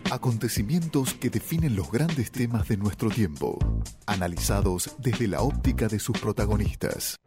Acontecimientos que definen los grandes temas de nuestro tiempo, analizados desde la óptica de sus protagonistas.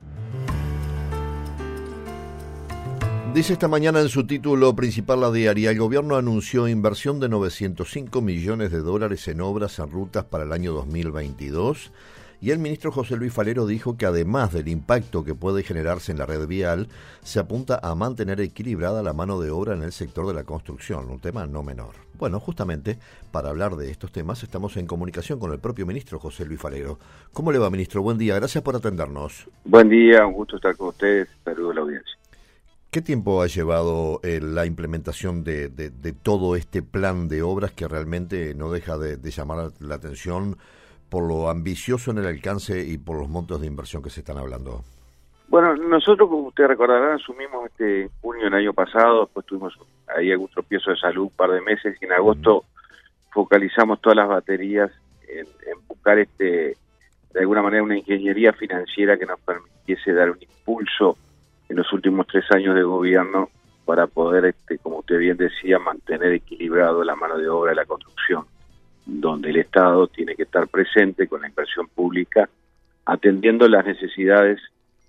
Dice esta mañana en su título principal la diaria: el gobierno anunció inversión de $905 millones en obras en rutas para el año 2022, y el ministro José Luis Falero dijo que además del impacto que puede generarse en la red vial, se apunta a mantener equilibrada la mano de obra en el sector de la construcción, un tema no menor. Bueno, justamente para hablar de estos temas estamos en comunicación con el propio ministro José Luis Falero. ¿Cómo le va, ministro? Buen día, gracias por atendernos. Buen día, un gusto estar con ustedes, saludos a la audiencia. ¿Qué tiempo ha llevado la implementación de todo este plan de obras que realmente no deja de llamar la atención por lo ambicioso en el alcance y por los montos de inversión que se están hablando? Bueno, nosotros, como ustedes recordarán, asumimos en junio del año pasado, después tuvimos ahí algún tropiezo de salud un par de meses, y en agosto focalizamos todas las baterías en buscar de alguna manera una ingeniería financiera que nos permitiese dar un impulso en los últimos 3 años de gobierno para poder, como usted bien decía, mantener equilibrado la mano de obra de la construcción, donde el Estado tiene que estar presente con la inversión pública, atendiendo las necesidades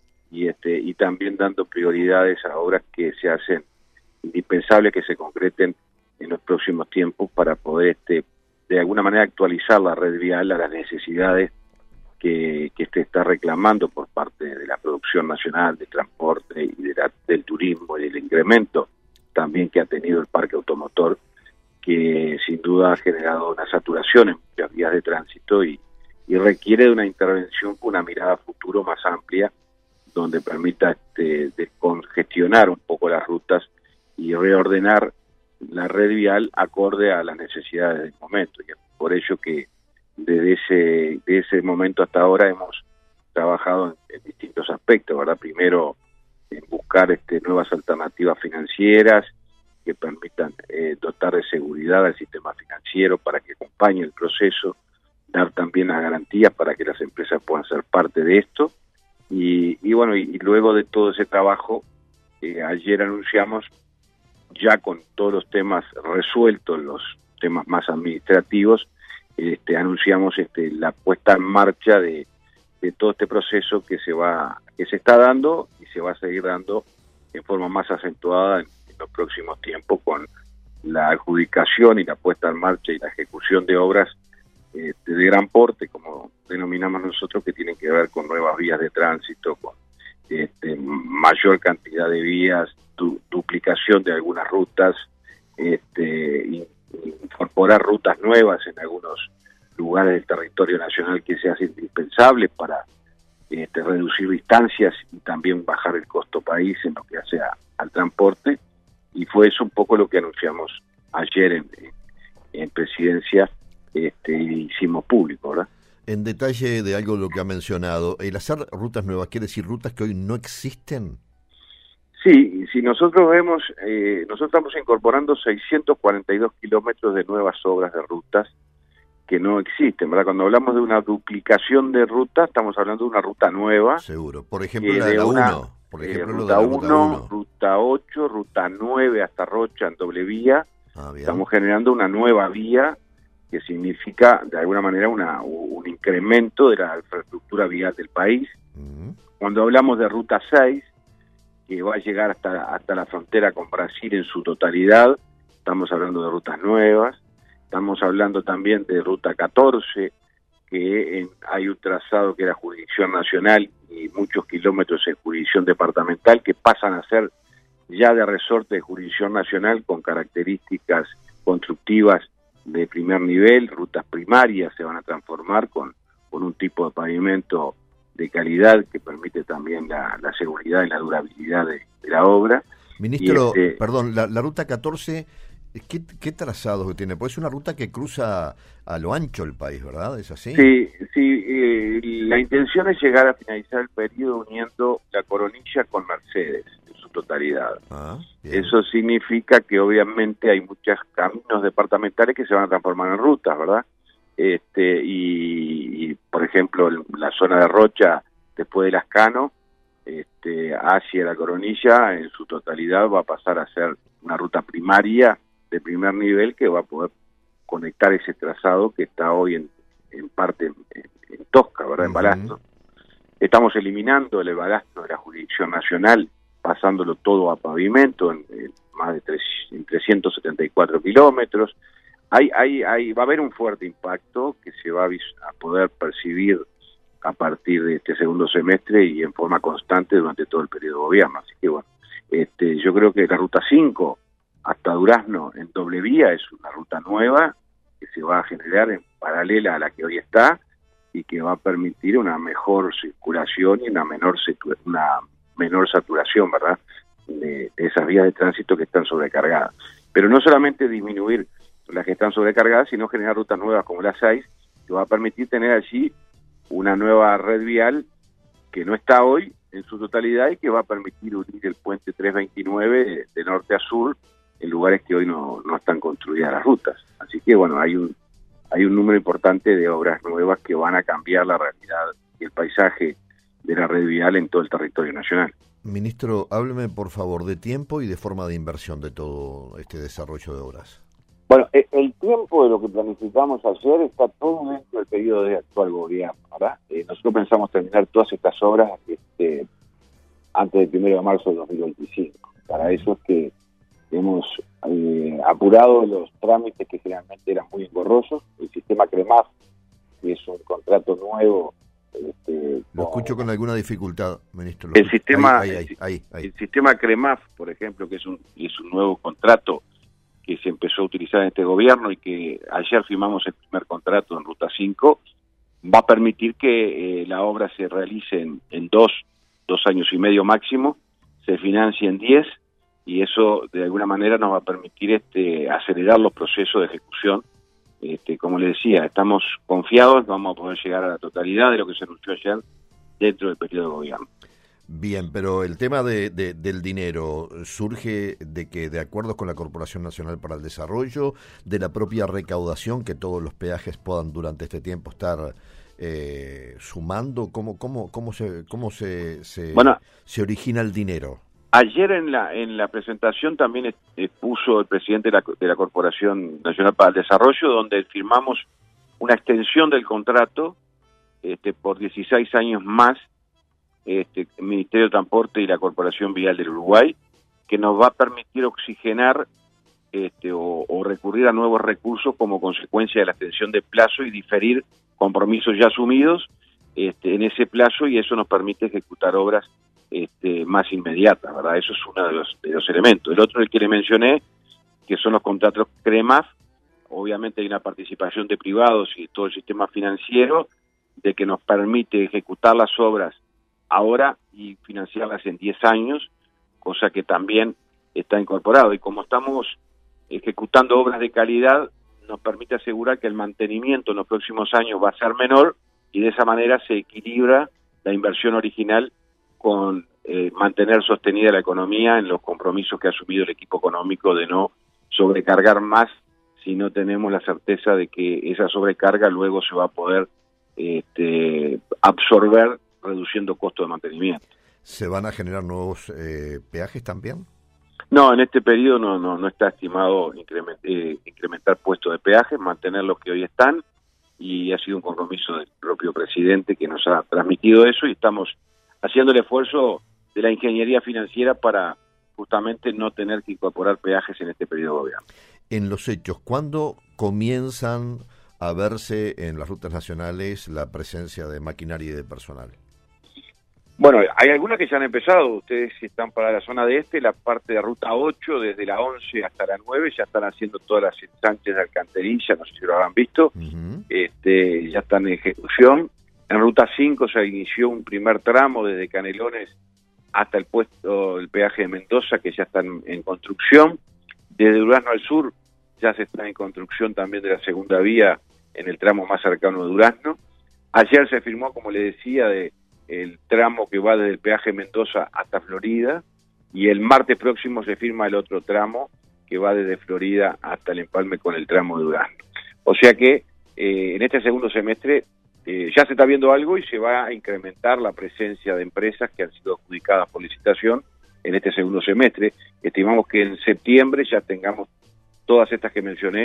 y también dando prioridades a obras que se hacen indispensables que se concreten en los próximos tiempos para poder de alguna manera actualizar la red vial a las necesidades que está reclamando por parte de la producción nacional, del transporte y del turismo, y del incremento también que ha tenido el parque automotor, que sin duda ha generado una saturación en muchas vías de tránsito y requiere de una intervención con una mirada a futuro más amplia, donde permita descongestionar un poco las rutas y reordenar la red vial acorde a las necesidades del momento. Y es por ello que desde ese momento hasta ahora hemos trabajado en distintos aspectos, ¿verdad? Primero, en buscar nuevas alternativas financieras que permitan dotar de seguridad al sistema financiero para que acompañe el proceso, dar también las garantías para que las empresas puedan ser parte de esto, y luego de todo ese trabajo, ayer anunciamos, ya con todos los temas resueltos, los temas más administrativos, anunciamos la puesta en marcha de todo este proceso que se está dando y se va a seguir dando en forma más acentuada en los próximos tiempos, con la adjudicación y la puesta en marcha y la ejecución de obras de gran porte, como denominamos nosotros, que tienen que ver con nuevas vías de tránsito, con mayor cantidad de vías, duplicación de algunas rutas, incorporar rutas nuevas en algunos lugares del territorio nacional que se hacen indispensables para reducir distancias y también bajar el costo país en lo que hace al transporte. Y fue eso un poco lo que anunciamos ayer en Presidencia, hicimos público, ¿verdad? En detalle de algo de lo que ha mencionado, el hacer rutas nuevas, ¿quiere decir rutas que hoy no existen? Sí, si nosotros vemos, nosotros estamos incorporando 642 kilómetros de nuevas obras de rutas que no existen, ¿verdad? Cuando hablamos de una duplicación de ruta, estamos hablando de una ruta nueva. Seguro, por ejemplo la de la 1. Por ejemplo, ruta 1, ruta 8, ruta 9 hasta Rocha en doble vía. Estamos generando una nueva vía que significa, de alguna manera, un incremento de la infraestructura vial del país. Cuando hablamos de ruta 6, que va a llegar hasta la frontera con Brasil en su totalidad, estamos hablando de rutas nuevas. Estamos hablando también de ruta 14, que hay un trazado que era jurisdicción nacional y muchos kilómetros en jurisdicción departamental, que pasan a ser ya de resorte de jurisdicción nacional con características constructivas de primer nivel. Rutas primarias se van a transformar con un tipo de pavimento de calidad que permite también la seguridad y la durabilidad de la obra. Ministro, perdón, la ruta 14, ¿qué trazados que tiene? Pues es una ruta que cruza a lo ancho el país, ¿verdad? ¿Es así? Sí, la intención es llegar a finalizar el periodo uniendo La Coronilla con Mercedes en su totalidad. Eso significa que obviamente hay muchos caminos departamentales que se van a transformar en rutas, ¿verdad? Y por ejemplo, la zona de Rocha, después de Lascano, hacia La Coronilla, en su totalidad va a pasar a ser una ruta primaria de primer nivel que va a poder conectar ese trazado que está hoy en parte en Tosca, ¿verdad? En Balasto. Estamos eliminando el balasto de la jurisdicción nacional, pasándolo todo a pavimento en más de 374 kilómetros. Va a haber un fuerte impacto que se va a poder percibir a partir de este segundo semestre y en forma constante durante todo el periodo de gobierno. Así que bueno, yo creo que la ruta 5 hasta Durazno en doble vía es una ruta nueva que se va a generar en paralela a la que hoy está y que va a permitir una mejor circulación y una menor saturación, ¿verdad?, de esas vías de tránsito que están sobrecargadas. Pero no solamente disminuir las que están sobrecargadas, sino generar rutas nuevas como las 6, que va a permitir tener allí una nueva red vial que no está hoy en su totalidad y que va a permitir unir el puente 329 de norte a sur en lugares que hoy no están construidas las rutas. Así que bueno, hay un número importante de obras nuevas que van a cambiar la realidad y el paisaje de la red vial en todo el territorio nacional. Ministro, hábleme por favor de tiempo y de forma de inversión de todo este desarrollo de obras. Bueno, el tiempo de lo que planificamos ayer está todo dentro del periodo de actual gobierno, ¿verdad? Nosotros pensamos terminar todas estas obras antes del 1 de marzo de 2025. Para eso es que hemos apurado los trámites que generalmente eran muy engorrosos. El sistema CREMAF, que es un contrato nuevo. Lo escucho con alguna dificultad, ministro. El sistema CREMAF, por ejemplo, que es un nuevo contrato que se empezó a utilizar en este gobierno y que ayer firmamos el primer contrato en Ruta 5, va a permitir que la obra se realice en dos años y medio máximo, se financie en 10, y eso de alguna manera nos va a permitir acelerar los procesos de ejecución. Como le decía, estamos confiados, vamos a poder llegar a la totalidad de lo que se anunció ayer dentro del periodo de gobierno. Bien, pero el tema del dinero surge de acuerdos con la Corporación Nacional para el Desarrollo, de la propia recaudación que todos los peajes puedan durante este tiempo estar sumando. ¿Cómo se origina el dinero? Ayer en la presentación también expuso el presidente de la Corporación Nacional para el Desarrollo, donde firmamos una extensión del contrato por 16 años más, el Ministerio de Transporte y la Corporación Vial del Uruguay, que nos va a permitir oxigenar o recurrir a nuevos recursos como consecuencia de la extensión de plazo y diferir compromisos ya asumidos en ese plazo, y eso nos permite ejecutar obras más inmediatas, ¿verdad? Eso es uno de los elementos. El otro, el que le mencioné, que son los contratos CREMAF. Obviamente hay una participación de privados y todo el sistema financiero de que nos permite ejecutar las obras ahora y financiarlas en 10 años, cosa que también está incorporado. Y como estamos ejecutando obras de calidad, nos permite asegurar que el mantenimiento en los próximos años va a ser menor, y de esa manera se equilibra la inversión original con mantener sostenida la economía en los compromisos que ha asumido el equipo económico de no sobrecargar más si no tenemos la certeza de que esa sobrecarga luego se va a poder absorber reduciendo costos de mantenimiento. ¿Se van a generar nuevos peajes también? No, en este periodo no está estimado incrementar puestos de peajes, mantener los que hoy están, y ha sido un compromiso del propio presidente que nos ha transmitido eso, y estamos haciendo el esfuerzo de la ingeniería financiera para justamente no tener que incorporar peajes en este periodo de gobierno. En los hechos, ¿cuándo comienzan a verse en las rutas nacionales la presencia de maquinaria y de personal? Bueno, hay algunas que ya han empezado. Ustedes, si están para la zona de la parte de Ruta 8, desde la 11 hasta la 9, ya están haciendo todas las ensanches de alcantarilla, no sé si lo habrán visto. Ya están en ejecución. En Ruta 5 se inició un primer tramo desde Canelones hasta el peaje de Mendoza, que ya están en construcción. Desde Durazno al sur ya se está en construcción también de la segunda vía en el tramo más cercano de Durazno. Ayer se firmó, como le decía, el tramo que va desde el peaje Mendoza hasta Florida, y el martes próximo se firma el otro tramo que va desde Florida hasta el empalme con el tramo de Durazno. O sea que en este segundo semestre ya se está viendo algo, y se va a incrementar la presencia de empresas que han sido adjudicadas por licitación en este segundo semestre. Estimamos que en septiembre ya tengamos todas estas que mencioné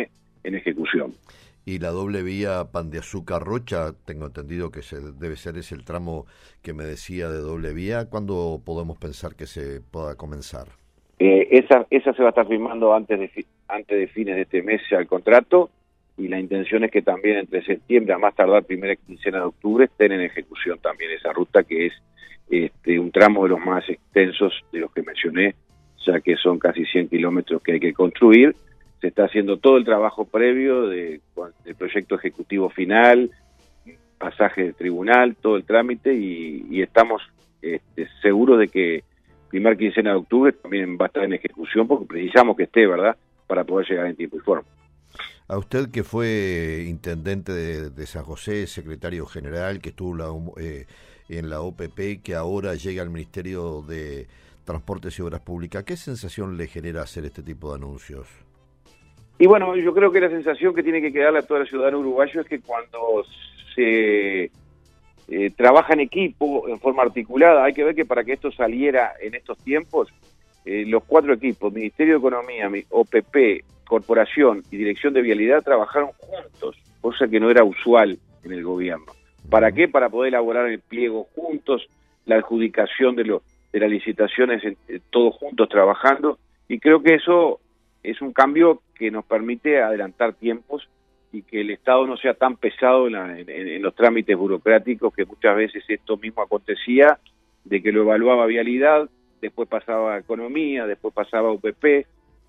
ejecución. Y la doble vía Pan de Azúcar Rocha, tengo entendido que debe ser ese el tramo que me decía de doble vía. ¿Cuándo podemos pensar que se pueda comenzar? Esa se va a estar firmando antes de fines de este mes ya el contrato, y la intención es que también entre septiembre, a más tardar primera quincena de octubre, estén en ejecución también esa ruta, que es un tramo de los más extensos de los que mencioné, ya que son casi 100 kilómetros que hay que construir. Se está haciendo todo el trabajo previo del proyecto ejecutivo final, pasaje de tribunal, todo el trámite, y estamos seguros de que primera quincena de octubre también va a estar en ejecución, porque precisamos que esté, ¿verdad?, para poder llegar en tiempo y forma. A usted, que fue intendente de San José, secretario general, que estuvo en la OPP, que ahora llega al Ministerio de Transportes y Obras Públicas, ¿qué sensación le genera hacer este tipo de anuncios? Y bueno, yo creo que la sensación que tiene que quedarle a toda la ciudadana uruguaya es que cuando se trabaja en equipo, en forma articulada, hay que ver que para que esto saliera en estos tiempos, los 4 equipos, Ministerio de Economía, OPP, Corporación y Dirección de Vialidad, trabajaron juntos, cosa que no era usual en el gobierno. ¿Para qué? Para poder elaborar el pliego juntos, la adjudicación de las licitaciones, todos juntos trabajando, y creo que eso es un cambio que nos permite adelantar tiempos y que el Estado no sea tan pesado en los trámites burocráticos, que muchas veces esto mismo acontecía, de que lo evaluaba Vialidad, después pasaba Economía, después pasaba UPP,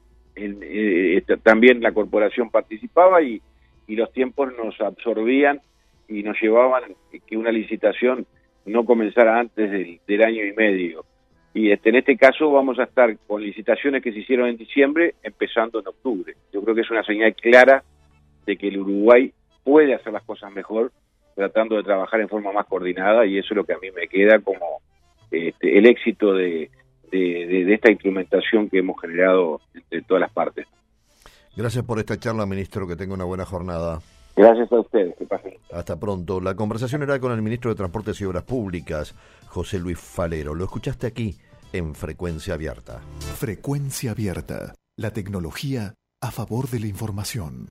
también la corporación participaba, y los tiempos nos absorbían y nos llevaban que una licitación no comenzara antes del año y medio. Y en este caso vamos a estar con licitaciones que se hicieron en diciembre, empezando en octubre. Yo creo que es una señal clara de que el Uruguay puede hacer las cosas mejor, tratando de trabajar en forma más coordinada, y eso es lo que a mí me queda como el éxito de esta instrumentación que hemos generado entre todas las partes. Gracias por esta charla, ministro, que tenga una buena jornada. Gracias a ustedes, que pasen. Hasta pronto. La conversación era con el ministro de Transportes y Obras Públicas, José Luis Falero. Lo escuchaste aquí en Frecuencia Abierta. Frecuencia Abierta, la tecnología a favor de la información.